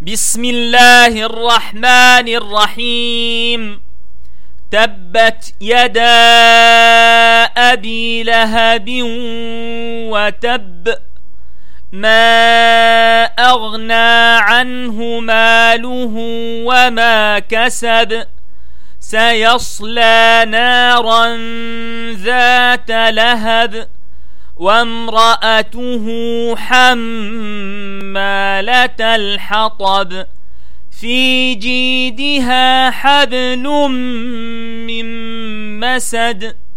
بسم الله الرحمن الرحيم. تبت يدا أبي لهب وتب، ما أغنى عنه ماله وما كسب، سيصلى نارا ذات لهب وامرأته حمالة الحطب في جيدها حبل من مسد.